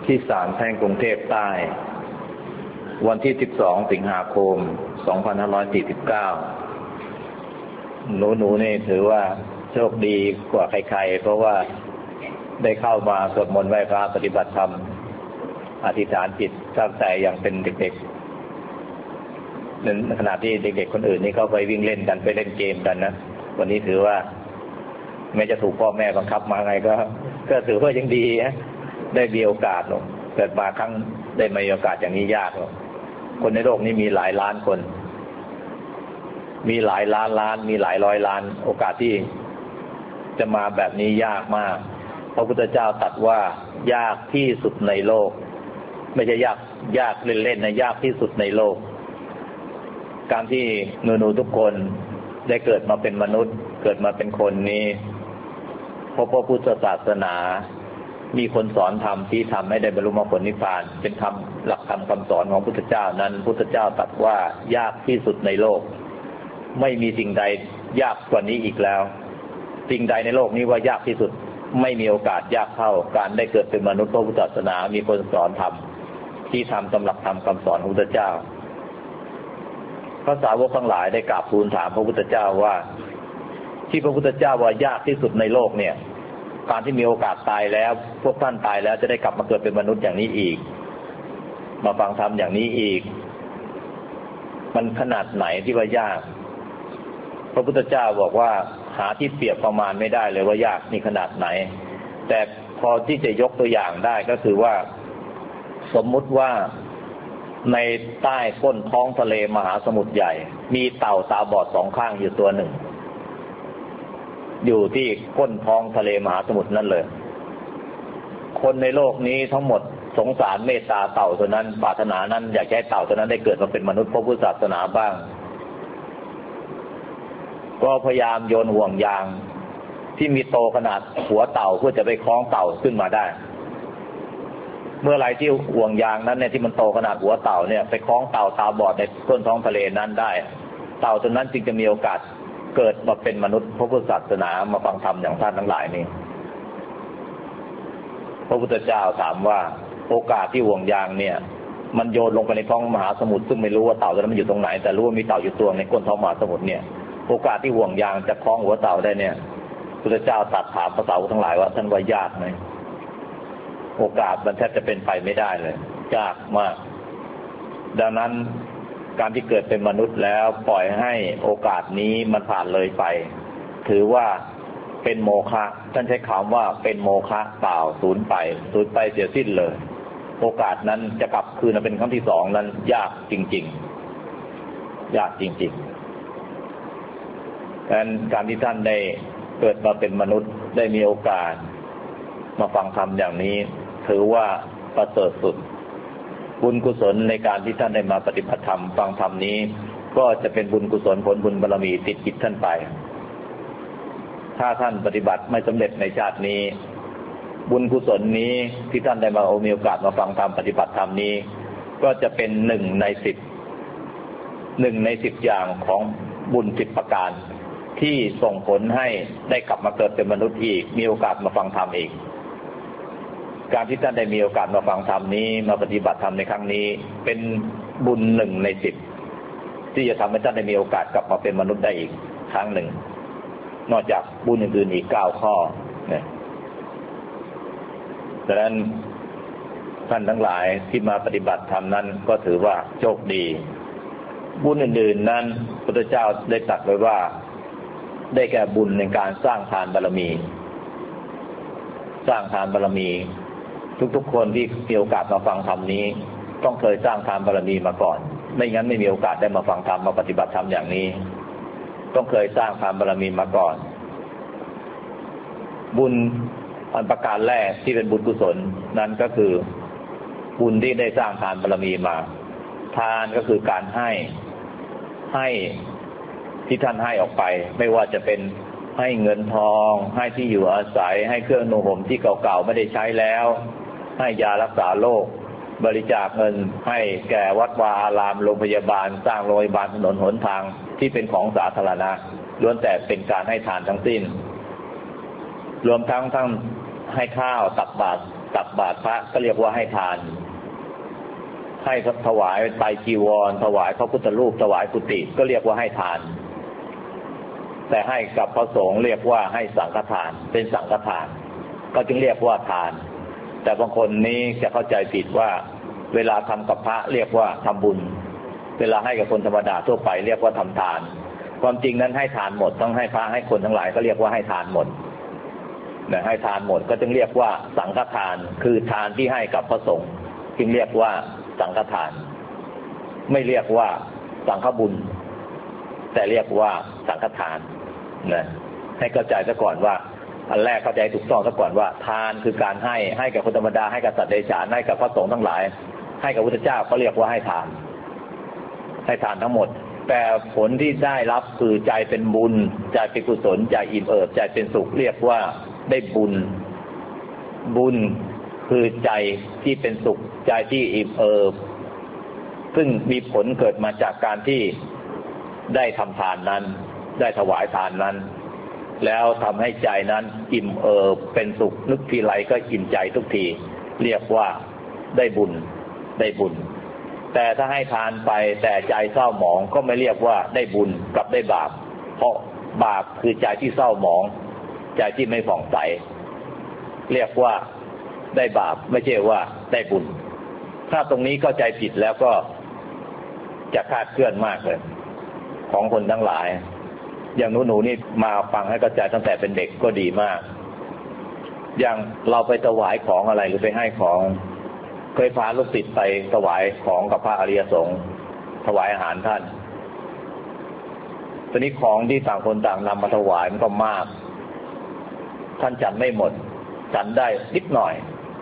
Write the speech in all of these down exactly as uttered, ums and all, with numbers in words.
ที่ศาลแพ่งกรุงเทพใต้วันที่สิบสองสิงหาคมสองพันห้าร้อยสี่สิบเก้าหนูหนูนี่ถือว่าโชคดีกว่าใครๆเพราะว่าได้เข้ามาสวดมนต์ไหว้พระปฏิบัติธรรมอธิษฐานจิตตั้งใจอย่างเป็นเด็กๆในขณะที่เด็กๆคนอื่นนี่เขาไปวิ่งเล่นกันไปเล่นเกมกันนะวันนี้ถือว่าแม้จะถูกพ่อแม่บังคับมาไงก็ก็ถือว่ายังดีนะได้มีโอกาสหรอกเกิดมาครั้งได้มีโอกาสอย่างนี้ยากหรอกคนในโลกนี้มีหลายล้านคนมีหลายล้านล้านมีหลายร้อยล้านโอกาสที่จะมาแบบนี้ยากมากพระพุทธเจ้าตรัสว่ายากที่สุดในโลกไม่ใช่ยากยากเล่นๆนะยากที่สุดในโลกการที่หนูๆทุกคนได้เกิดมาเป็นมนุษย์เกิดมาเป็นคนนี้เพราะพระพุทธศาสนามีคนสอนธรรมที่ทำให้ได้บรรลุมรรคผลนิพพานเป็นคำหลักธรรมคำสอนของพุทธเจ้านั้นพุทธเจ้าตรัสว่ายากที่สุดในโลกไม่มีสิ่งใดยากกว่านี้อีกแล้วสิ่งใดในโลกนี้ว่ายากที่สุดไม่มีโอกาสยากเท่าการได้เกิดเป็นมนุษย์พระพุทธศาสนามีคนสอนธรรมที่ทำตำหลักธรรมคำสอนของพุทธเจ้าพระสาวกทั้งหลายได้กราบทูลถามพระพุทธเจ้าว่าที่พระพุทธเจ้าว่ายากที่สุดในโลกเนี่ยการที่มีโอกาสตายแล้วพวกท่านตายแล้วจะได้กลับมาเกิดเป็นมนุษย์อย่างนี้อีกมาฟังธรรมอย่างนี้อีกมันขนาดไหนที่ว่ายากพระพุทธเจ้าบอกว่าหาที่เปรียบประมาณไม่ได้เลยว่ายากนี่ขนาดไหนแต่พอที่จะยกตัวอย่างได้ก็คือว่าสมมุติว่าในใต้ก้นท้องทะเลมหาสมุทรใหญ่มีเต่าตาบอดสองข้างอยู่ตัวหนึ่งอยู่ที่ก้นท้องทะเลมหาสมุทรนั่นเลยคนในโลกนี้ทั้งหมดสงสารเมตตาเต่าตัวนั้นปรารถนานั้นอยากให้เต่าตัวนั้นได้เกิดมาเป็นมนุษย์พระพุทธศาสนาบ้างก็พยายามโยนห่วงยางที่มีโตขนาดหัวเต่าเพื่อจะไปคล้องเต่าขึ้นมาได้เมื่อไรที่ห่วงยางนั้นเนี่ยที่มันโตขนาดหัวเต่าเนี่ยไปคล้องเต่าตาบอดในก้นท้องทะเลนั้นได้เต่าตัวนั้นจึงจะมีโอกาสเกิดมาเป็นมนุษย์พระพุทธศาสนามาฟังธรรมอย่างท่านทั้งหลายนี่พระพุทธเจ้าถามว่าโอกาสที่ห่วงยางเนี่ยมันโยนลงไปในท้องมหาสมุทรซึ่งไม่รู้ว่าเต่าตัวนั้นมันอยู่ตรงไหนแต่รู้ว่ามีเต่าอยู่ตัวในก้นท้องมหาสมุทรเนี่ยโอกาสที่ห่วงยางจะคล้องหัวเต่าได้เนี่ยพระพุทธเจ้าตรัสถามพระสาวกทั้งหลายว่าท่านว่ายากไหมโอกาสมันแทบจะเป็นไปไม่ได้เลยยากมากดังนั้นการที่เกิดเป็นมนุษย์แล้วปล่อยให้โอกาสนี้มันผ่านเลยไปถือว่าเป็นโมฆะท่านใช้คำว่าเป็นโมฆะเปล่าสูญไปสูญไปเสียสิ้นเลยโอกาสนั้นจะกลับคืนมาเป็นครั้งที่สองนั้นยากจริงๆยากจริงๆดังนั้นการที่ท่านได้เกิดมาเป็นมนุษย์ได้มีโอกาสมาฟังธรรมอย่างนี้ถือว่าประเสริฐสุดบุญกุศลในการที่ท่านได้มาปฏิบัติธรรมฟังธรรมนี้ก็จะเป็นบุญกุศลผลบุญบารมีติดจิตท่านไปถ้าท่านปฏิบัติไม่สำเร็จในชาตินี้บุญกุศลนี้ที่ท่านได้มามีโอกาสมาฟังธรรมปฏิบัติธรรมนี้ก็จะเป็นหนึ่งในสิบหนึ่งในสิบอย่างของบุญสิบประการที่ส่งผลให้ได้กลับมาเกิดเป็นมนุษย์อีกมีโอกาสมาฟังธรรมอีกการที่ท่านได้มีโอกาสมาฟังธรรมนี้มาปฏิบัติธรรมในครั้งนี้เป็นบุญหนึ่งในสิบที่จะทำให้ท่านได้มีโอกาสกลับมาเป็นมนุษย์ได้อีกครั้งหนึ่งนอกจากบุญอื่นๆอีกเก้าข้อเนี่ยดังนั้นท่านทั้งหลายที่มาปฏิบัติธรรมนั้นก็ถือว่าโชคดีบุญอื่นๆนั้นพระพุทธเจ้าได้ตรัสไว้ว่าได้แก่บุญในการสร้างทานบารมีสร้างทานบารมีทุกๆคนที่มีโอกาสมาฟังธรรมนี้ต้องเคยสร้างทานบารมีมาก่อนไม่งั้นไม่มีโอกาสได้มาฟังธรรมมาปฏิบัติธรรมอย่างนี้ต้องเคยสร้างทานบารมีมาก่อนบุญอันประการแรกที่เป็นบุญกุศลนั้นก็คือบุญที่ได้สร้างทานบารมีมาทานก็คือการให้ให้ที่ท่านให้ออกไปไม่ว่าจะเป็นให้เงินทองให้ที่อยู่อาศัยให้เครื่องนุ่งห่มที่เก่าๆไม่ได้ใช้แล้วให้ยารักษาโรคบริจาคเงินให้แก่วัดวาอารามโรงพยาบาลสร้างโรงพยาบาลถนนหนทางที่เป็นของสาธารณะล้วนแต่เป็นการให้ทานทั้งสิ้นรวมทั้งทั้งให้ข้าวตักบาตรตักบาตรพระก็เรียกว่าให้ทานให้ถวายไตรจีวรถวายพระพุทธรูปถวายกุฏิก็เรียกว่าให้ทานแต่ให้กับพระสงฆ์เรียกว่าให้สังฆทานเป็นสังฆทานก็จึงเรียกว่าทานแต่บางคนนี้จะเข้าใจผิดว่าเวลาทำกับพระเรียกว่าทำบุญเวลาให้กับคนธรรมดาทั่วไปเรียกว่าทำทานความจริงนั้นให้ทานหมดต้องให้พระให้คนทั้งหลายก็เรียกว่าให้ทานหมดแต่ให้ทานหมดก็จึงเรียกว่าสังฆทานคือทานที่ให้กับพระสงฆ์จึงเรียกว่าสังฆทานไม่เรียกว่าสังฆบุญแต่เรียกว่าสังฆทานนะให้เข้าใจซะก่อนว่าอันแรกเข้าใจถูกต้องซะก่อนว่าทานคือการให้ให้กับคนธรรมดาให้กับสัตว์เดรัจฉานให้กับพระสงฆ์ทั้งหลายให้กับพระพุทธเจ้าก็เรียกว่าให้ทานให้ทานทั้งหมดแต่ผลที่ได้รับคือใจเป็นบุญใจเป็นกุศลใจอิ่มเอิบใจเป็นสุขเรียกว่าได้บุญบุญคือใจที่เป็นสุขใจที่อิ่มเอิบซึ่งมีผลเกิดมาจากการที่ได้ทำทานนั้นได้ถวายทานนั้นแล้วทำให้ใจนั้นอิ่มเอิบเป็นสุขนึกทีไรก็อิ่มใจทุกทีเรียกว่าได้บุญได้บุญแต่ถ้าให้ทานไปแต่ใจเศร้าหมองก็ไม่เรียกว่าได้บุญกลับได้บาปเพราะบาปคือใจที่เศร้าหมองใจที่ไม่ผ่องใสเรียกว่าได้บาปไม่ใช่ว่าได้บุญถ้าตรงนี้เข้าใจผิดแล้วก็จะคลาดเคลื่อนมากเลยของคนทั้งหลายอย่างหนูๆนี่มาฟังให้เข้าใจตั้งแต่เป็นเด็กก็ดีมากอย่างเราไปถวายของอะไรหรือไปให้ของเคยพาลูกศิษย์ไปถวายของกับพระอริยสงฆ์ถวายอาหารท่านตอนนี้ของที่ต่างคนต่างนำมาถวายมันก็มากท่านฉันไม่หมดฉันได้นิดหน่อย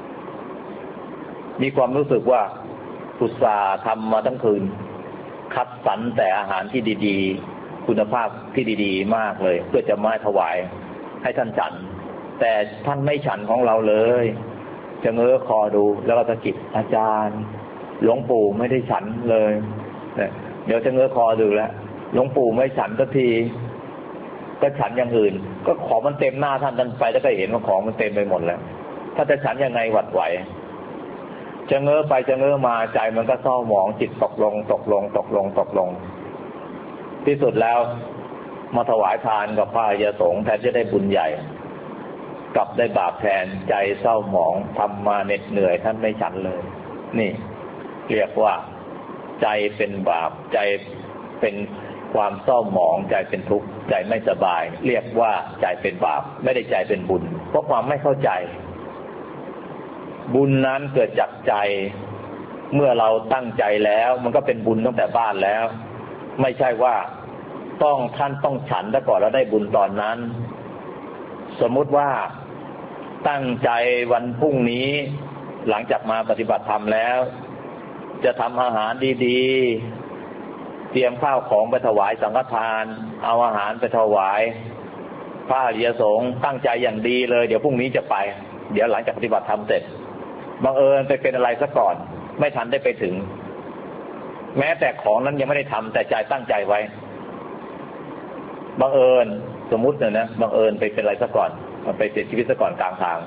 มีความรู้สึกว่าอุตส่าห์ทำมาทั้งคืนคัดสรรแต่อาหารที่ดีๆคุณภาพที่ดีๆมากเลยเพื่อจะมาถวายให้ท่านฉันแต่ท่านไม่ฉันของเราเลยจะเงื้อคอดูแล้วก็สะกิดอาจารย์หลวงปู่ไม่ได้ฉันเลยเดี๋ยวจะเงื้อคอดูแล้วหลวงปู่ไม่ฉันสักทีก็ฉันอย่างอื่นก็ของมันเต็มหน้าท่านท่านไปแล้วก็เห็นว่าของมันเต็มไปหมดแล้วถ้าจะฉันยังไงหวัดไหวจะเงื้อไปจะเงื้อมาใจมันก็เศร้าหมองจิตตกลงตกลงตกลงตกลงที่สุดแล้วมาถวายทานกับพระอริยสงฆ์แทนจะได้บุญใหญ่กลับได้บาปแทนใจเศร้าหมองทำมาเหน็ดเหนื่อยท่านไม่ฉันเลยนี่เรียกว่าใจเป็นบาปใจเป็นความเศร้าหมองใจเป็นทุกข์ใจไม่สบายเรียกว่าใจเป็นบาปไม่ได้ใจเป็นบุญเพราะความไม่เข้าใจบุญนั้นเกิดจากใจเมื่อเราตั้งใจแล้วมันก็เป็นบุญตั้งแต่บ้านแล้วไม่ใช่ว่าต้องท่านต้องฉันซะก่อนแล้วได้บุญตอนนั้นสมมุติว่าตั้งใจวันพรุ่งนี้หลังจากมาปฏิบัติธรรมแล้วจะทำอาหารดีๆเตรียมข้าวของไปถวายสังฆทานเอาอาหารไปถวายพระอริยสงฆ์ตั้งใจอย่างดีเลยเดี๋ยวพรุ่งนี้จะไปเดี๋ยวหลังจากปฏิบัติธรรมเสร็จบังเอิญไปเป็นอะไรซะก่อนไม่ทันได้ไปถึงแม้แต่ของนั้นยังไม่ได้ทำแต่ใจตั้งใจไว้บังเอิญสมมุติเนี่ยนะบังเอิญไปเป็นอะไรซะก่อนไปเสียชีวิตซะก่อนกลางทาง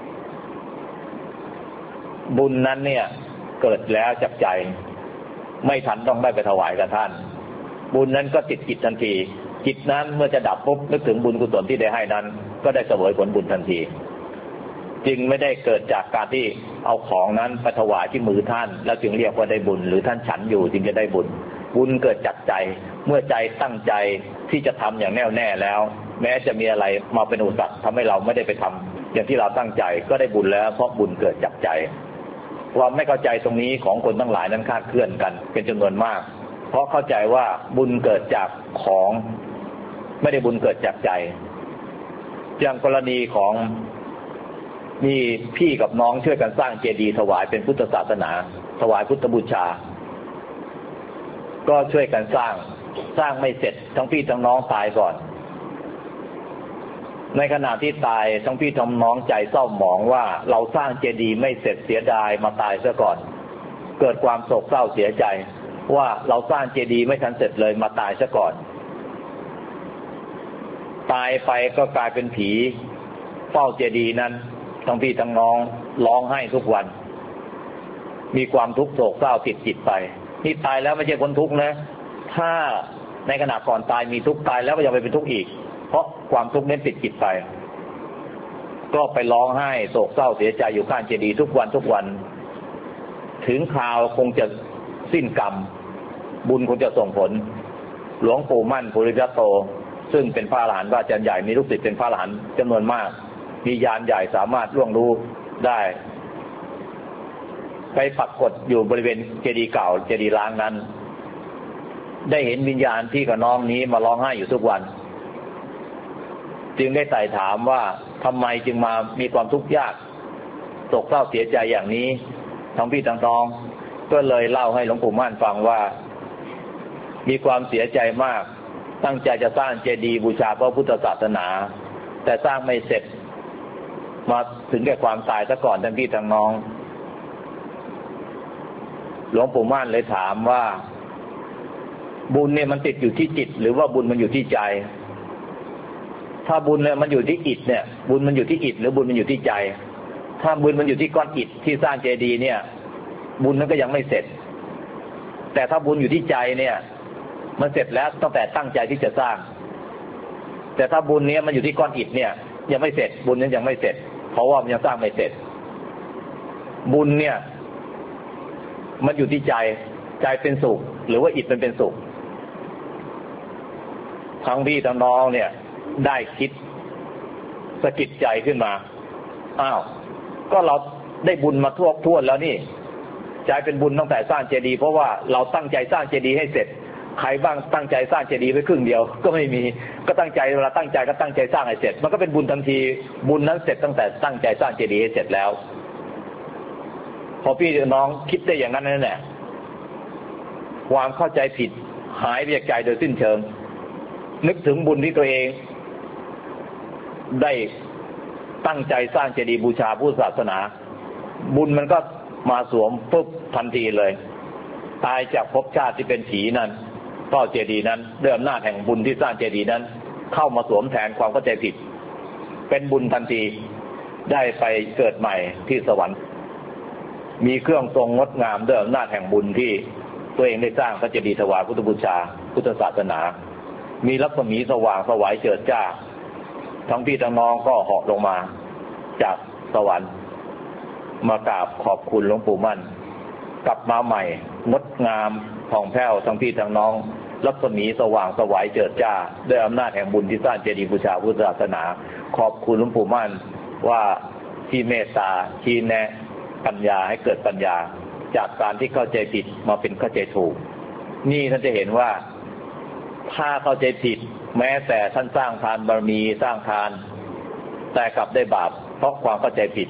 บุญนั้นเนี่ยเกิดแล้วจากใจไม่ทันต้องได้ไปถวายกับท่านบุญนั้นก็ติดจิตทันทีจิตนั้นเมื่อจะดับปุ๊บนึกถึงบุญกุศลที่ได้ให้นั้นก็ได้เสวยผลบุญทันทีจึงไม่ได้เกิดจากการที่เอาของนั้นไปถวายที่มือท่านแล้วจึงเรียกว่าได้บุญหรือท่านฉันอยู่จึงจะได้บุญบุญเกิดจากใจเมื่อใจตั้งใจที่จะทำอย่างแน่วแน่แล้วแม้จะมีอะไรมาเป็นอุปสรรคทำให้เราไม่ได้ไปทำอย่างที่เราตั้งใจก็ได้บุญแล้วเพราะบุญเกิดจากใจความไม่เข้าใจตรงนี้ของคนทั้งหลายนั้นคลาดเคลื่อนกันเป็นจำนวนมากเพราะเข้าใจว่าบุญเกิดจากของไม่ได้บุญเกิดจากใจอย่างกรณีของมีพี่กับน้องช่วยกันสร้างเจดีย์ถวายเป็นพุทธศาสนาถวายพุทธบูชาก็ช่วยกันสร้างสร้างไม่เสร็จทั้งพี่ทั้งน้องตายก่อนในขณะที่ตายทั้งพี่ทั้งน้องใจเศร้าหมองว่าเราสร้างเจดีย์ไม่เสร็จเสียดายมาตายซะก่อนเกิดความโศกเศร้าเสียใจว่าเราสร้างเจดีย์ไม่ทันเสร็จเลยมาตายซะก่อนตายไปก็กลายเป็นผีเฝ้าเจดีย์นั้นทั้งพี่ทั้งน้องร้องไห้ทุกวันมีความทุกข์โศกเศร้าติดจิตไปนี่ตายแล้วไม่ใช่คนทุกข์นะถ้าในขณะก่อนตายมีทุกข์ตายแล้วก็ยังไปเป็นทุกข์อีกเพราะความทุกข์นั้นติดจิตไปก็ไปร้องไห้โศกเศร้าเสียใจอยู่ข้างเจดีย์ทุกวันทุกวันถึงคราวคงจะสิ้นกรรมบุญคงจะส่งผลหลวงปู่มั่นภูริทัตโตซึ่งเป็นพระอรหันต์พระอาจารย์ใหญ่มีลูกศิษย์เป็นพระอรหันต์จำนวนมากมีญาณใหญ่สามารถล่วงรู้ได้ไปปรากฏอยู่บริเวณเจดีย์เก่าเจดีย์ร้างนั้นได้เห็นวิญญาณพี่กับน้องนี้มาร้องไห้อยู่ทุกวันจึงได้ไต่ถามว่าทำไมจึงมามีความทุกข์ยากโศกเศร้าเสียใจอย่างนี้ทั้งพี่ทั้งน้องก็เลยเล่าให้หลวงปู่มั่นฟังว่ามีความเสียใจมากตั้งใจจะสร้างเจดีย์บูชาพระพุทธศาสนาแต่สร้างไม่เสร็จมาถึงแก่ความตายซะก่อนทั้งพี่ทั้งน้องหลวงปู่มั่นเลยถามว่าบุญเนี่ยมันติดอยู่ที่จิตหรือว่าบุญมันอยู่ที่ใจถ้าบุญเนี่ยมันอยู่ที่อิฐเนี่ยบุญมันอยู่ที่อิฐหรือบุญมันอยู่ที่ใจถ้าบุญมันอยู่ที่ก้อนอิฐที่สร้างเจดีย์เนี่ยบุญนั้นก็ยังไม่เสร็จแต่ถ้าบุญอยู่ที่ใจเนี่ยมันเสร็จแล้วตั้งแต่ตั้งใจที่จะสร้างแต่ถ้าบุญเนี้ยมันอยู่ที่ก้อนอิฐเนี่ยยังไม่เสร็จบุญนั้นยังไม่เสร็จเพราะว่ามันยังสร้างไม่เสร็จบุญเนี่ยมันอยู่ที่ใจใจเป็นสุขหรือว่าอิฐมันเป็นสุขทั้งพี่ทั้งน้องเนี่ยได้คิดสะกิดใจขึ้นมาอ้าวก็เราได้บุญมาทั่วทั่วแล้วนี่ใจเป็นบุญตั้งแต่สร้างเจดีย์เพราะว่าเราตั้งใจสร้างเจดีย์ให้เสร็จใครบ้างตั้งใจสร้างเจดีย์ไว้ครึ่งเดียวก็ไม่มีก็ตั้งใจเวลาตั้งใจก็ตั้งใจสร้างให้เสร็จมันก็เป็นบุญทันทีบุญนั้นเสร็จตั้งแต่ตั้งใจสร้างเจดีย์ให้เสร็จแล้วพอพี่น้องคิดได้อย่างนั้นนั่นแหละความเข้าใจผิดหายไปจากใจโดยสิ้นเชิงนึกถึงบุญที่ตัวเองได้ตั้งใจสร้างเจดีย์บูชาพุทธศาสนาบุญมันก็มาสวมปุ๊บทันทีเลยตายจากภพชาติที่เป็นผีนั้นก็เจดีย์นั้นด้วยอำนาจแห่งบุญที่สร้างเจดีย์นั้นเข้ามาสวมแทนความเข้าใจผิดเป็นบุญทันทีได้ไปเกิดใหม่ที่สวรรค์มีเครื่องทรงงดงามด้วยอำนาจแห่งบุญที่ตัวเองได้สร้างพระเจดีย์ถวายพุทธบูชาพุทธศาสนามีรัศมีสว่างสวายเจิดจ้าทั้งพี่ทั้งน้องก็เหาะลงมาจากสวรรค์มากราบขอบคุณหลวงปู่มั่นกลับมาใหม่งดงามผ่องแผ้วทั้งพี่ทั้งน้องรัศมีสว่างสวายเจิดจ้าด้วยอำนาจแห่งบุญที่สร้างเจดีย์บูชาพุทธศาสนาขอบคุณหลวงปู่มั่นว่าที่เมตตาชี้แนะปัญญาให้เกิดปัญญาจากการที่เข้าใจผิดมาเป็นเข้าใจถูกนี่ท่านจะเห็นว่าถ้าเข้าใจผิดแม้แต่ท่านสร้างทานบารมีสร้างทานแต่กลับได้บาปเพราะความเข้าใจผิด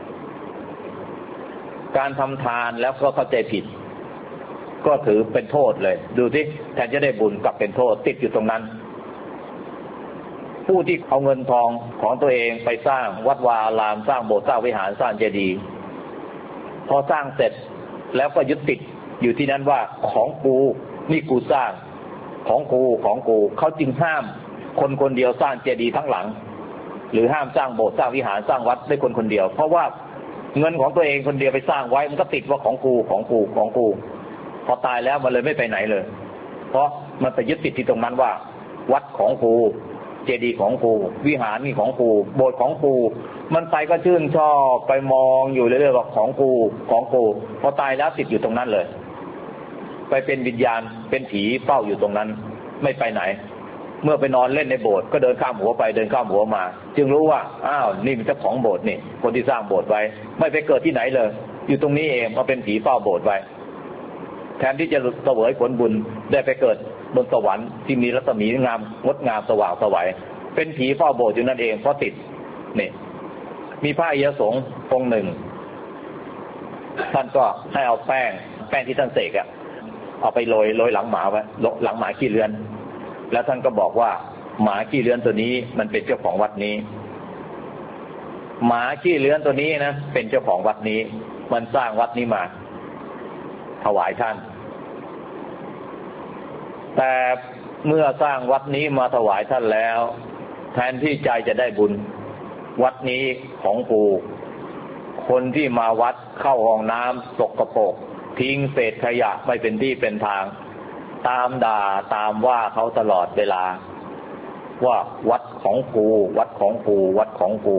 การทำทานแล้วก็เข้าใจผิดก็ถือเป็นโทษเลยดูสิแทนจะได้บุญกลับเป็นโทษติดอยู่ตรงนั้นผู้ที่เอาเงินทองของตัวเองไปสร้างวัดวาอารามสร้างโบสถ์สร้างวิหารสร้างเจดีย์พอสร้างเสร็จแล้วก็ยึดติดอยู่ที่นั้นว่าของกูนี่กูสร้างของกูของกูเขาจึงห้ามคนคนเดียวสร้างเจดีย์ทั้งหลังหรือห้ามสร้างโบสถ์สร้างวิหารสร้างวัดได้คนคนเดียวเพราะว่าเงินของตัวเองคนเดียวไปสร้างไว้มันก็ติดว่าของกูของกูของกูพอตายแล้วมันเลยไม่ไปไหนเลยเพราะมันไปยึดติดที่ตรงนั้นว่าวัดของกูเจดีย์ของกูวิหารนี่ของกูโบสถ์ของกูมันไปก็ชื่นชอบไปมองอยู่เรื่อยๆว่าของกูของกูพอตายแล้วติดอยู่ตรงนั้นเลยไปเป็นวิญญาณเป็นผีเฝ้าอยู่ตรงนั้นไม่ไปไหนเมื่อไปนอนเล่นในโบสถ์ก็เดินข้ามหัวไปเดินข้ามหัวมาจึงรู้ว่าอ้าวนี่เป็นเจ้าของโบสถ์นี่คนที่สร้างโบสถ์ไว้ไม่ไปเกิดที่ไหนเลยอยู่ตรงนี้เองมาเป็นผีเฝ้าโบสถ์ไว้แทนที่จะเสวยผลบุญได้ไปเกิดบนสวรรค์ที่มีรัศมีงามงดงามสว่างไสวเป็นผีเฝ้าโบสถ์อยู่นั่นเองเพราะติดนี่มีพระอริยสงฆ์องค์หนึ่งท่านก็ให้เอาแป้งแป้งที่ท่านเสกอะเอาไปโรยโรยหลังหมาไว้หลังหมาขี้เลื้อนแล้วท่านก็บอกว่าหมาขี้เลื้อนตัวนี้มันเป็นเจ้าของวัดนี้หมาขี้เลื้อนตัวนี้นะเป็นเจ้าของวัดนี้มันสร้างวัดนี้มาถวายท่านแต่เมื่อสร้างวัดนี้มาถวายท่านแล้วแทนที่ใจจะได้บุญวัดนี้ของกูคคนที่มาวัดเข้าห้องน้ำสกปรกทิ้งเศษขยะไม่เป็นที่เป็นทางตามด่าตามว่าเขาตลอดเวลาว่าวัดของกูวัดของกูวัดของกู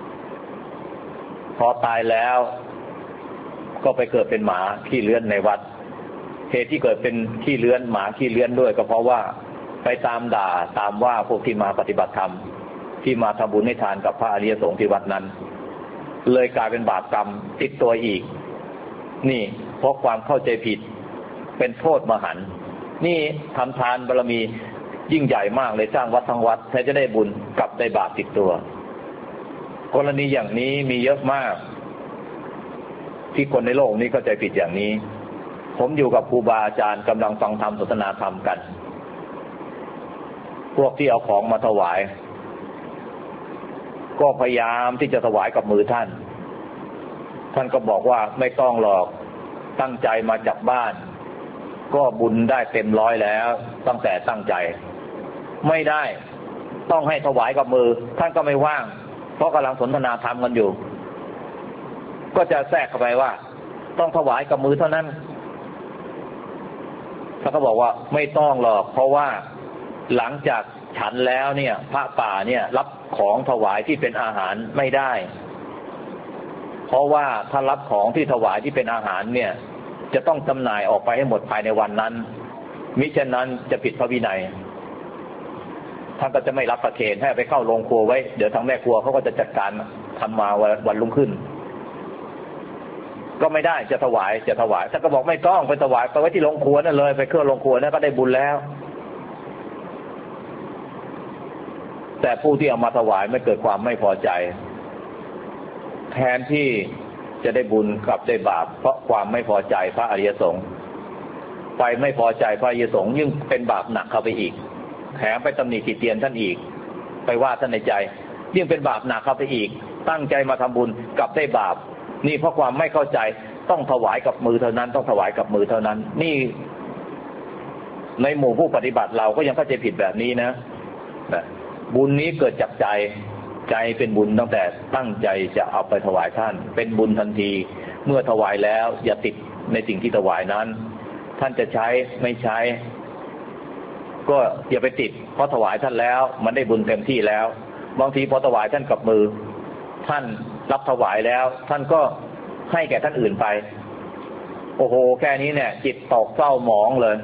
พอตายแล้วก็ไปเกิดเป็นหมาขี้เลื้อนในวัดเหตุที่เกิดเป็นขี้เลื้อนหมาขี้เลื้อนด้วยก็เพราะว่าไปตามด่าตามว่าพวกที่มาปฏิบัติธรรมที่มาทำบุญให้ทานกับพระอริยสงฆ์ที่วัดนั้นเลยกลายเป็นบาปกรรมติดตัวอีกนี่เพราะความเข้าใจผิดเป็นโทษมหันต์นี่ทำทานบารมียิ่งใหญ่มากเลยสร้างวัดทั้งวัดแท้จะได้บุญกลับได้บาปติดตัวกรณีอย่างนี้มีเยอะมากที่คนในโลกนี้เข้าใจผิดอย่างนี้ผมอยู่กับครูบาอาจารย์กำลังฟังธรรมสนทนาธรรมกันพวกที่เอาของมาถวายก็พยายามที่จะถวายกับมือท่านท่านก็บอกว่าไม่ต้องหรอกตั้งใจมาจากบ้านก็บุญได้เต็มร้อยแล้วตั้งแต่ตั้งใจไม่ได้ต้องให้ถวายกับมือท่านก็ไม่ว่างเพราะกำลังสนทนาธรรมกันอยู่ก็จะแทรกเข้าไปว่าต้องถวายกับมือเท่านั้นท่านก็บอกว่าไม่ต้องหรอกเพราะว่าหลังจากฉันแล้วเนี่ยพระป่าเนี่ยรับของถวายที่เป็นอาหารไม่ได้เพราะว่าถ้ารับของที่ถวายที่เป็นอาหารเนี่ยจะต้องจำหน่ายออกไปให้หมดภายในวันนั้นมิฉะนั้นจะผิดพระวินัยท่านก็จะไม่รับประเคนให้ไปเข้าโรงครัวไว้เดี๋ยวทางแม่ครัวเขาก็จะจัดการทำมาวันรุ่งขึ้นก็ไม่ได้จะถวายจะถวายท่านก็บอกไม่ต้องไปถวายไปไว้ที่โรงครัวนั่นเลยไปเครื่องโรงครัวนั่นก็ได้บุญแล้วแต่ผู้ที่เอามาถวายไม่เกิดความไม่พอใจแทนที่จะได้บุญกลับได้บาปเพราะความไม่พอใจพระอริยสงฆ์ไปไม่พอใจพระอริยสงฆ์ยิ่งเป็นบาปหนักเข้าไปอีกแถมไปตำหนิติเตียนท่านอีกไปว่าท่านในใจยิ่งเป็นบาปหนักเข้าไปอีกตั้งใจมาทำบุญกลับได้บาปนี่เพราะความไม่เข้าใจต้องถวายกับมือเท่านั้นต้องถวายกับมือเท่านั้นนี่ในหมู่ผู้ปฏิบัติเราก็ยังเข้าใจผิดแบบนี้นะบุญนี้เกิดจากใจใจเป็นบุญตั้งแต่ตั้งใจจะเอาไปถวายท่านเป็นบุญทันทีเมื่อถวายแล้วอย่าติดในสิ่งที่ถวายนั้นท่านจะใช้ไม่ใช้ก็อย่าไปติดเพราะถวายท่านแล้วมันได้บุญเต็มที่แล้วบางทีพอถวายท่านกับมือท่านรับถวายแล้วท่านก็ให้แก่ท่านอื่นไปโอ้โหแค่นี้เนี่ยจิตตกเศร้าหมองเลย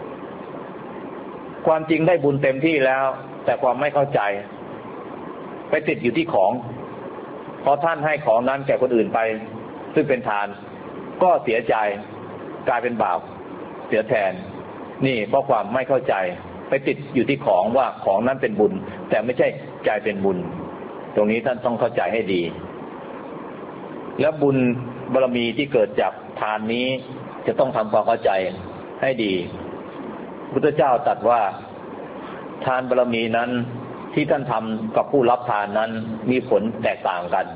ความจริงได้บุญเต็มที่แล้วแต่ความไม่เข้าใจไปติดอยู่ที่ของพอท่านให้ของนั้นแก่คนอื่นไปซึ่งเป็นทานก็เสียใจกลายเป็นบาปเสียแทนนี่เพราะความไม่เข้าใจไปติดอยู่ที่ของว่าของนั้นเป็นบุญแต่ไม่ใช่ใจเป็นบุญตรงนี้ท่านต้องเข้าใจให้ดีแล้วบุญบารมีที่เกิดจากทานนี้จะต้องทำความเข้าใจให้ดีพุทธเจ้าตรัสว่าทานบารมีนั้นที่ท่านทำกับผู้รับทานนั้นมีผลแตกต่างกัน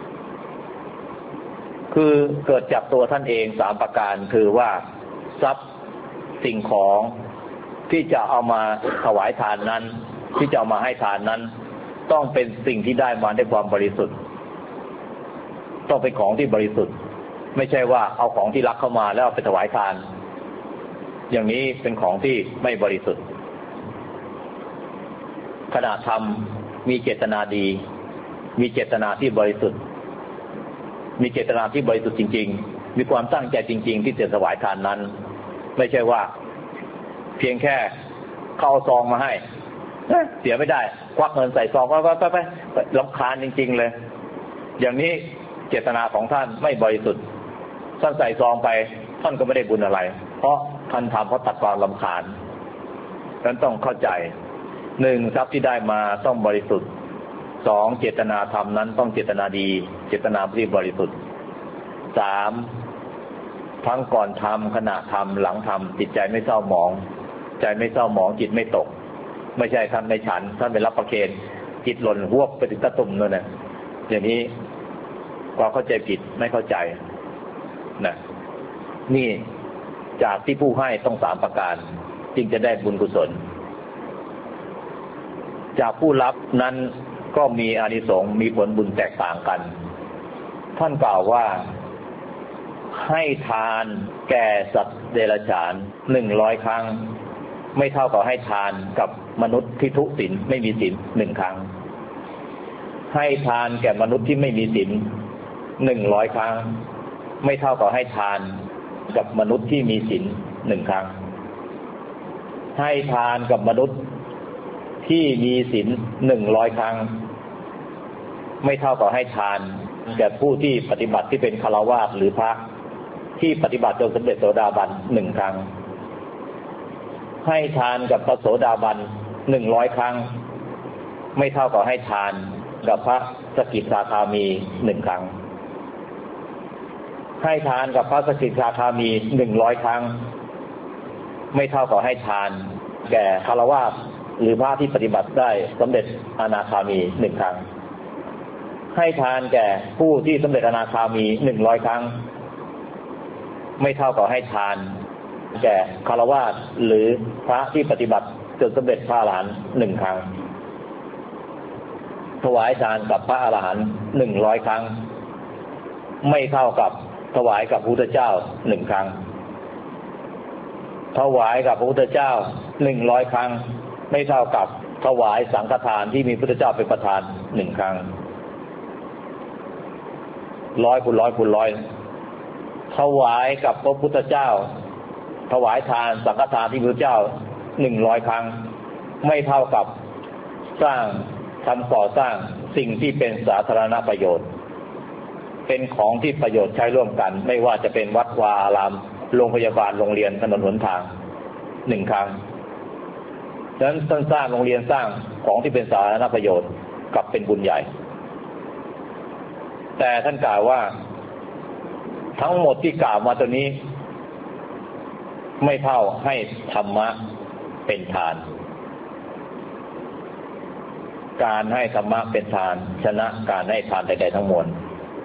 คือเกิดจากตัวท่านเองสามประการคือว่าทรัพย์สิ่งของที่จะเอามาถวายทานนั้นที่จะเอามาให้ทานนั้นต้องเป็นสิ่งที่ได้มาด้วยความบริสุทธิ์ต้องเป็นของที่บริสุทธิ์ไม่ใช่ว่าเอาของที่รักเข้ามาแล้วเอาไปถวายทานอย่างนี้เป็นของที่ไม่บริสุทธิ์ขณะทำมีเจตนาดีมีเจตนาที่บริสุทธิ์มีเจตนาที่บริสุทธิ์จริงๆมีความตั้งใจจริงๆที่จะถวายทานนั้นไม่ใช่ว่าเพียงแค่เข้าซองมาให้เสียไม่ได้ควักเงินใส่ซองไปไปไปรำคาญจริงๆเลยอย่างนี้เจตนาของท่านไม่บริสุทธิ์ท่านใส่ซองไปท่านก็ไม่ได้บุญอะไรเพราะท่านทำเพราะตัดความรำคาญนั้นต้องเข้าใจหนึ่งทรัพย์ที่ได้มาต้องบริสุทธิ์สองเจตนาทำนั้นต้องเจตนาดีเจตนาที่บริสุทธิ์สามทั้งก่อนทำขณะทำหลังทำจิตใจไม่เศร้าหมองใจไม่เศร้าหมองจิตไม่ตกไม่ใช่ท่านไม่ฉันท่านไปรับประเคนจิตหล่นหวบไปถึงตะตุ่มนั่นน่ะอย่างนี้ความเข้าใจผิดไม่เข้าใจนะนี่จากที่ผู้ให้ต้องสามประการจึงจะได้บุญกุศลจากผู้รับนั้นก็มีอานิสงส์มีผลบุญแตกต่างกันท่านกล่าวว่าให้ทานแก่สัตว์เดรัจฉานหนึ่งร้อยครั้งไม่เท่ากับให้ทานกับมนุษย์ที่ทุศีลไม่มีศีลหนึ่งครั้งให้ทานแก่มนุษย์ที่ไม่มีศีลหนึ่งร้อยครั้งไม่เท่ากับให้ทานกับมนุษย์ที่มีศีลหนึ่งครั้งให้ทานกับมนุษย์ที่มีศีลหนึ่งร้อยครั้งไม่เท่ากับให้ทานแก่ผู้ที่ปฏิบัติที่เป็นฆราวาสหรือพระที่ปฏิบัติจนสำเร็จโสดาบันหนึ่งครั้งให้ทานกับพระโสดาบันหนึ่งร้อยครั้งไม่เท่ากับให้ทานกับพระสกิทาคามีหนึ่งครั้งให้ทานกับพระสกิทาคามีหนึ่งร้อยครั้งไม่เท่ากับให้ทานแก่ฆราวาสหรือพระที่ปฏิบัติได้สำเร็จอนาคามีหนึ่งครั้งให้ทานแก่ผู้ที่สำเร็จอนาคามีหนึ่งร้อยครั้งไม่เท่ากับให้ทานแก่ฆราวาสหรือพระที่ปฏิบัติจนสำเร็จพระอรหันต์หนึ่งครั้งถวายทานกับพระอรหันต์หนึ่งร้อยครั้งไม่เท่ากับถวายกับพระพุทธเจ้าหนึ่งครั้งถวายกับพระพุทธเจ้าหนึ่งร้อยครั้งไม่เท่ากับถวายสังฆทานที่มีพระพุทธเจ้าเป็นประธานหนึ่งครั้งร้อยคูณร้อยคูณร้อยถวายกับพระพุทธเจ้าถวายทานสังฆทานที่พระพุทธเจ้าหนึ่งร้อยครั้งไม่เท่ากับสร้างทำก่อสร้างสิ่งที่เป็นสาธารณประโยชน์เป็นของที่ประโยชน์ใช้ร่วมกันไม่ว่าจะเป็นวัดวาอารามโรงพยาบาลโรงเรียนถนนหนทางหนึ่งครั้งดังนั้นท่านสร้างโรงเรียนสร้างของที่เป็นสาธารณประโยชน์กลับเป็นบุญใหญ่แต่ท่านกล่าวว่าทั้งหมดที่กล่าวมาตัวนี้ไม่เท่าให้ธรรมะเป็นทานการให้ธรรมะเป็นทานชนะการให้ทานใดๆทั้งมวล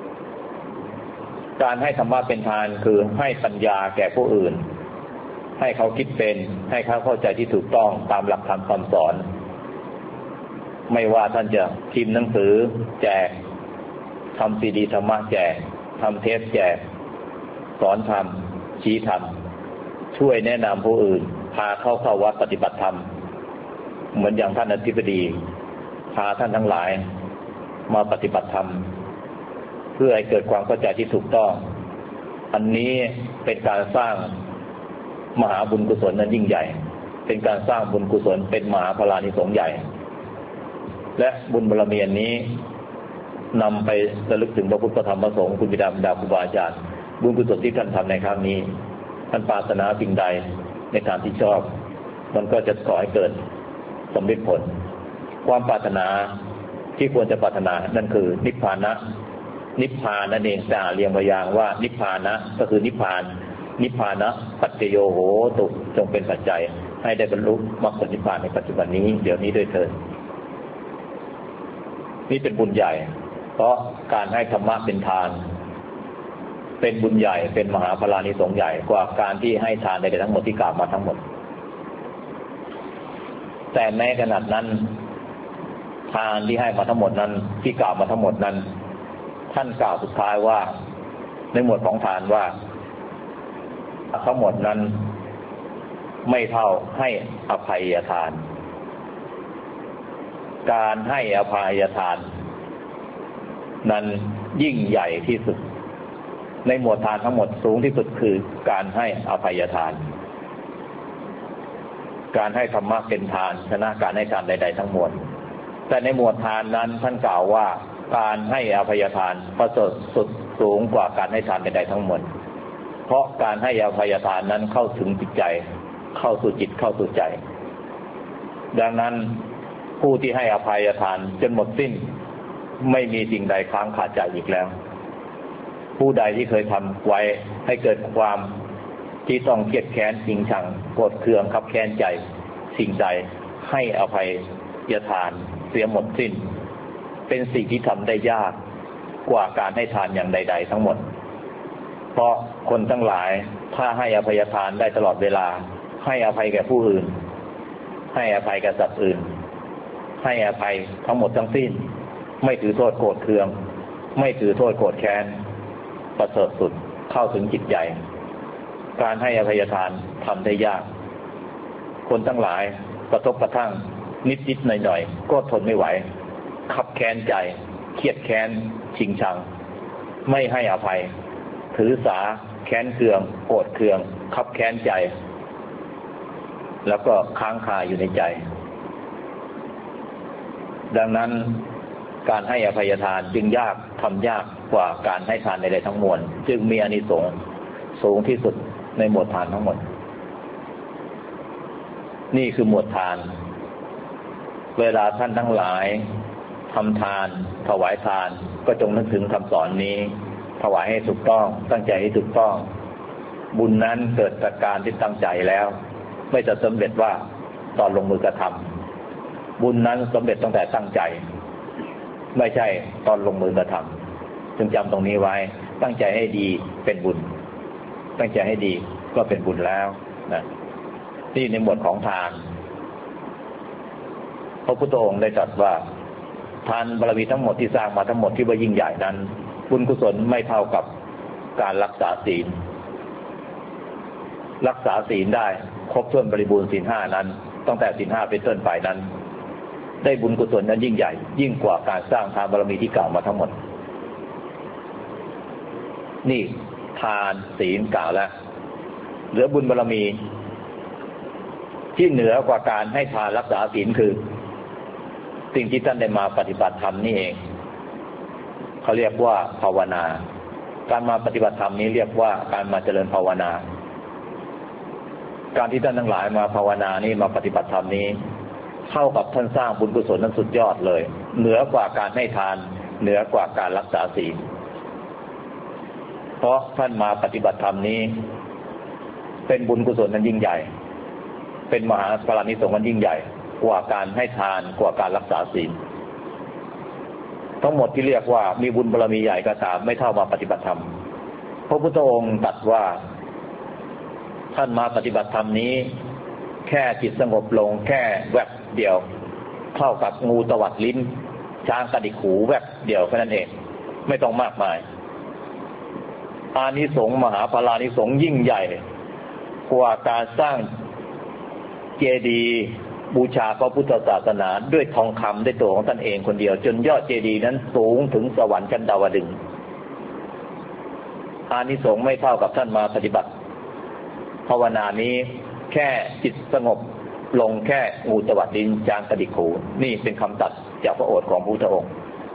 การให้ธรรมะเป็นทานคือให้ปัญญาแก่ผู้อื่นให้เขาคิดเป็นให้เขาเข้าใจที่ถูกต้องตามหลักธรรมคำสอนไม่ว่าท่านจะพิมพ์หนังสือแจกทำซีดีธรรมะแจกทำเทปแจกสอนธรรมชี้ธรรมช่วยแนะนำผู้อื่นพาเข้าเข้าวัดปฏิบัติธรรมเหมือนอย่างท่านอธิบดีพาท่านทั้งหลายมาปฏิบัติธรรมเพื่อให้เกิดความเข้าใจที่ถูกต้องอันนี้เป็นการสร้างมหาบุญกุศลนั้นยิ่งใหญ่เป็นการสร้างบุญกุศลเป็นมหาภลานิสงส์ใหญ่และบุญบารมีอันนี้นำไประลึกถึงพระพุทธธรรมพระสงฆ์คุณบิดามารดาครูบาอาจารย์บุญกุศลที่ท่านทำในครั้งนี้ท่านปรารถนาสิ่งใดในทางที่ชอบมันก็จะก่อให้เกิดสำเร็จผลความปรารถนาที่ควรจะปรารถนานั่นคือนิพพานะนิพพานนั่นเองแต่เรียงพยางค์ว่านิพพานะก็คือนิพพานนิพพานะปัจจโยโหตุจงเป็นปัจจัยให้ได้บรรลุมรรคผลนิพพานในปัจจุบันนี้เดี๋ยวนี้ด้วยเถิดนี่เป็นบุญใหญ่เพราะการให้ธรรมะเป็นทานเป็นบุญใหญ่เป็นมหาภลานิสงส์ใหญ่กว่าการที่ให้ทานใดๆทั้งหมดที่กล่าวมาทั้งหมดแต่แม้ขนาดนั้นทานที่ให้มาทั้งหมดนั้นที่กล่าวมาทั้งหมดนั้นท่านกล่าวสุดท้ายว่าในหมวดของทานว่าทั้งหมดนั้นไม่เท่าให้อภัยทานการให้อภัยทานนั้นยิ่งใหญ่ที่สุดในหมวดทานทั้งหมดสูงที่สุดคือการให้อภัยทานการให้ธรรมะเป็นทานชนะการให้ทานใดๆทั้งมวลแต่ในหมวดทานนั้นท่านกล่าวว่าการให้อภัยทานประเสริฐสุดสูงกว่าการให้ทานใดๆทั้งมวลเพราะการให้อภัยทานนั้นเข้าถึงจิตใจเข้าสู่จิตเข้าสู่ใจดังนั้นผู้ที่ให้อภัยทานจนหมดสิ้นไม่มีสิ่งใดค้างคาใจอีกแล้วผู้ใดที่เคยทำไว้ให้เกิดความที่ต้องเครียดแค้นจริงชังโกรธเคืองคับแค้นใจสิ่งใดให้อภัยทานเสียหมดสิ้นเป็นสิ่งที่ทำได้ยากกว่าการให้ทานอย่างใดๆทั้งหมดเพราะคนทั้งหลายถ้าให้อภัยทานได้ตลอดเวลาให้อภัยแก่ผู้อื่นให้อภัยแก่สัตว์อื่นให้อภัยทั้งหมดทั้งสิ้นไม่ถือโทษโกรธเคืองไม่ถือโทษโกรธแค้นประเสริฐสุดเข้าถึงจิตใจการให้อภัยทานทำได้ยากคนทั้งหลายกระทบกระทั่งนิดๆหน่อยๆก็ทนไม่ไหวคับแค้นใจเครียดแค้นชิงชังไม่ให้อภัยถือสาแค้นเคืองโกรธเคืองคับแค้นใจแล้วก็ค้างคาอยู่ในใจดังนั้นการให้อภัยทานจึงยากทำยากกว่าการให้ทานใดๆทั้งมวลจึงมีอานิสงส์สูงที่สุดในหมวดทานทั้งหมดนี่คือหมวดทานเวลาท่านทั้งหลายทำทานถวายทานก็จงนึกถึงคำสอนนี้ถวายให้ถูกต้องตั้งใจให้ถูกต้องบุญนั้นเกิดจากการที่ตั้งใจแล้วไม่จะสำเร็จว่าตอนลงมือกระทำบุญนั้นสำเร็จตั้งแต่ตั้งใจไม่ใช่ตอนลงมือกระทำจึงจำตรงนี้ไว้ตั้งใจให้ดีเป็นบุญตั้งใจให้ดีก็เป็นบุญแล้วนะที่ในหมวดของทานพระพุทธองค์ได้ตรัสว่าทานบารมีทั้งหมดที่สร้างมาทั้งหมดที่ว่ายิ่งใหญ่นั้นบุญกุศลไม่เท่ากับการรักษาศีลรักษาศีลได้ครบถ้วนบริบูรณ์ศีลห้านั้นตั้งแต่ศีลห้าเป็นต้นไปนั้นได้บุญกุศลนั้นยิ่งใหญ่ยิ่งกว่าการสร้างทานบารมีที่กล่าวมาทั้งหมดนี่ทานศีลกล่าวแล้วเหลือบุญบารมีที่เหนือกว่าการให้ทานรักษาศีลคือสิ่งที่ท่านได้มาปฏิบัติธรรมนี่เองเขาเรียกว่าภาวนาการมาปฏิบัติธรรมนี้เรียกว่าการมาเจริญภาวนาการที่ท่านทั้งหลายมาภาวนานี้มาปฏิบัติธรรมนี้เท่ากับท่านสร้างบุญกุศลนั้นสุดยอดเลยเหนือกว่าการให้ทานเหนือกว่าการรักษาศีลเพราะท่านมาปฏิบัติธรรมนี้เป็นบุญกุศลนั้นยิ่งใหญ่เป็นมหาปราณิสงส์นั้นยิ่งใหญ่กว่าการให้ทานกว่าการรักษาศีลทั้งหมดที่เรียกว่ามีบุญบารมีใหญ่ก็ตามไม่เท่ามาปฏิบัติธรรมพระพุทธองค์ตรัสว่าท่านมาปฏิบัติธรรมนี้แค่จิตสงบลงแค่แวบเดียวเท่ากับงูตวัดลิ้นช้างกระดิกหูแวบเดียวแค่นั้นเองไม่ต้องมากมายอานิสงส์มหาปราณิสงส์ยิ่งใหญ่กว่าการสร้างเจดีย์บูชาพระพุทธศาสนาด้วยทองคำด้วยตัวของท่านเองคนเดียวจนยอดเจดีย์นั้นสูงถึงสวรรค์ชั้นดาวดึงส์อานิสงส์ไม่เท่ากับท่านมาปฏิบัติภาวนานี้แค่จิตสงบลงแค่งูตวัดลิ้นช้างกระดิกหูนี่เป็นคำตัดจากพระโอษฐ์ของพระพุทธองค์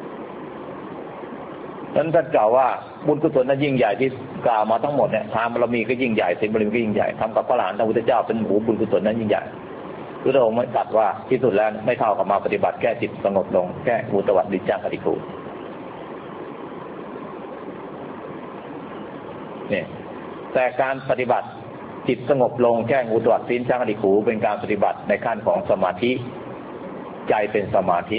นั้นท่านกล่าวว่าบุญกุศลนั้นยิ่งใหญ่ที่กล่าวมาทั้งหมดเนี่ยทานบารมีก็ยิ่งใหญ่ศีลบารมีก็ยิ่งใหญ่ทำกับพระอรหันต์พระพุทธเจ้าเป็นหมู่บุญกุศลนั้นยิ่งใหญ่พระองค์ไม่ตรัสว่าที่สุดแล้วไม่เท่ากับมาปฏิบัติแค่จิตสงบลงแค่งูตวัดลิ้นช้างกระดิกหูเนี่ยแต่การปฏิบัติจิตสงบลงแค่งูตวัดลิ้นช้างกระดิกหูเป็นการปฏิบัติในขั้นของสมาธิใจเป็นสมาธิ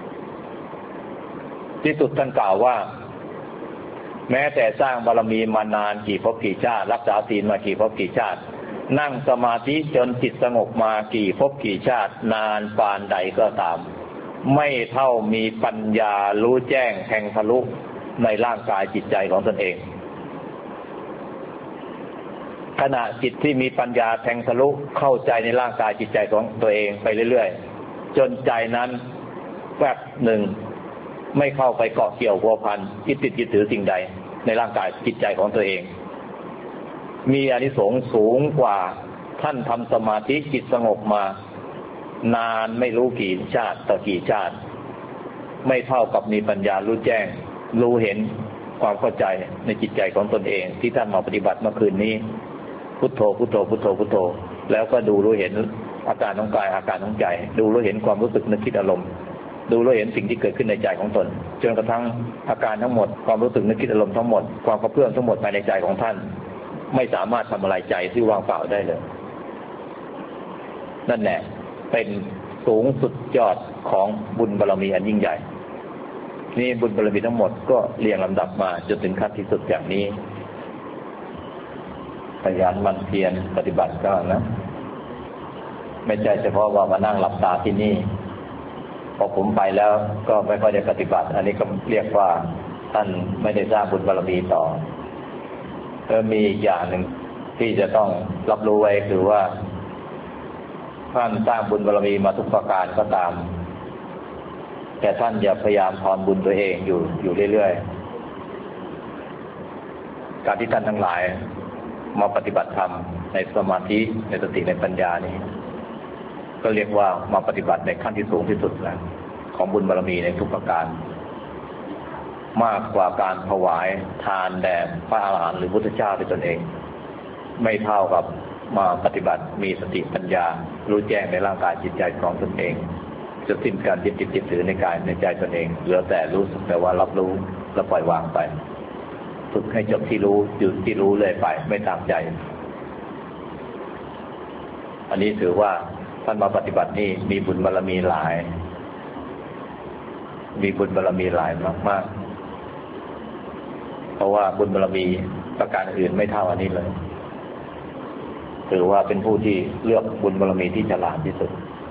ที่สุดท่านกล่าวว่าแม้แต่สร้างบารมีมานานกี่ภพกี่ชาติรักษาศีลมากี่ภพกี่ชาตินั่งสมาธิจนจิตสงบมากี่ภพกี่ชาตินานปานใดก็ตามไม่เท่ามีปัญญารู้แจ้งแทงทะลุในร่างกายจิตใจของตนเองขณะจิตที่มีปัญญาแทงทะลุเข้าใจในร่างกายจิตใจของตัวเองไปเรื่อยๆจนใจนั้นแวบหนึ่งไม่เข้าไปเกาะเกี่ยวพัวพันยึดติดยึดถือสิ่งใดในร่างกายจิตใจของตัวเองมีอานิสงส์สูงกว่าท่านทำสมาธิจิตสงบมานานไม่รู้กี่ชาติต่อกี่ชาติไม่เท่ากับมีปัญญารู้แจ้งรู้เห็นความเข้าใจในจิตใจของตนเองที่ท่านมาปฏิบัติเมื่อคืนนี้พุทโธพุทโธพุทโธพุทโธแล้วก็ดูรู้เห็นอาการของกายอาการของใจดูรู้เห็นความรู้สึกนึกคิดอารมณ์ดูรู้เห็นสิ่งที่เกิดขึ้นในใจของตนจนกระทั่งอาการทั้งหมดความรู้สึกนึกคิดอารมณ์ทั้งหมดความกระเพื่อมทั้งหมดภายในใจของท่านไม่สามารถทำอะไรใจที่ว่างเปล่าได้เลยนั่นแหละเป็นสูงสุดยอดของบุญบารมีอันยิ่งใหญ่นี่บุญบารมีทั้งหมดก็เรียงลำดับมาจนถึงขั้นที่สุดอย่างนี้พยายามมันเพียรปฏิบัติก็นะไม่ใช่เฉพาะว่ามานั่งหลับตาที่นี่พอผมไปแล้วก็ไม่ค่อยได้ปฏิบัติอันนี้ก็เรียกว่าท่านไม่ได้สร้างบุญบารมีต่อก็มีอีกอย่างหนึ่งที่จะต้องรับรู้ไว้คือว่าท่านสร้างบุญบารมีมาทุกประการก็ตามแต่ท่านอย่าพยายามทอนบุญตัวเองอยู่อยู่เรื่อยๆการที่ท่านทั้งหลายมาปฏิบัติธรรมในสมาธิในสติในปัญญานี้ก็เรียกว่ามาปฏิบัติในขั้นที่สูงที่สุดแล้วของบุญบารมีในทุกประการมากกว่าการถวายทานแด่พระอรหันต์หรือพุทธเจ้าด้วยตนเองไม่เท่ากับมาปฏิบัติมีสติปัญญารู้แจ้งในร่างกายจิตใจของตนเองจะสิ้นการยึดติดยึดถือในกายในใจตนเองเหลือแต่รู้สึกแต่ว่ารับรู้แล้วปล่อยวางไปฝึกให้จบที่รู้อยู่ที่รู้เลยไปไม่ตามใจอันนี้ถือว่าท่านมาปฏิบัตินี่มีบุญบารมีหลายมีบุญบารมีหลายมากๆเพราะว่าบุญบารมีประการอื่นไม่เท่าอันนี้เลยถือว่าเป็นผู้ที่เลือกบุญบารมีที่ฉลาดที่สุด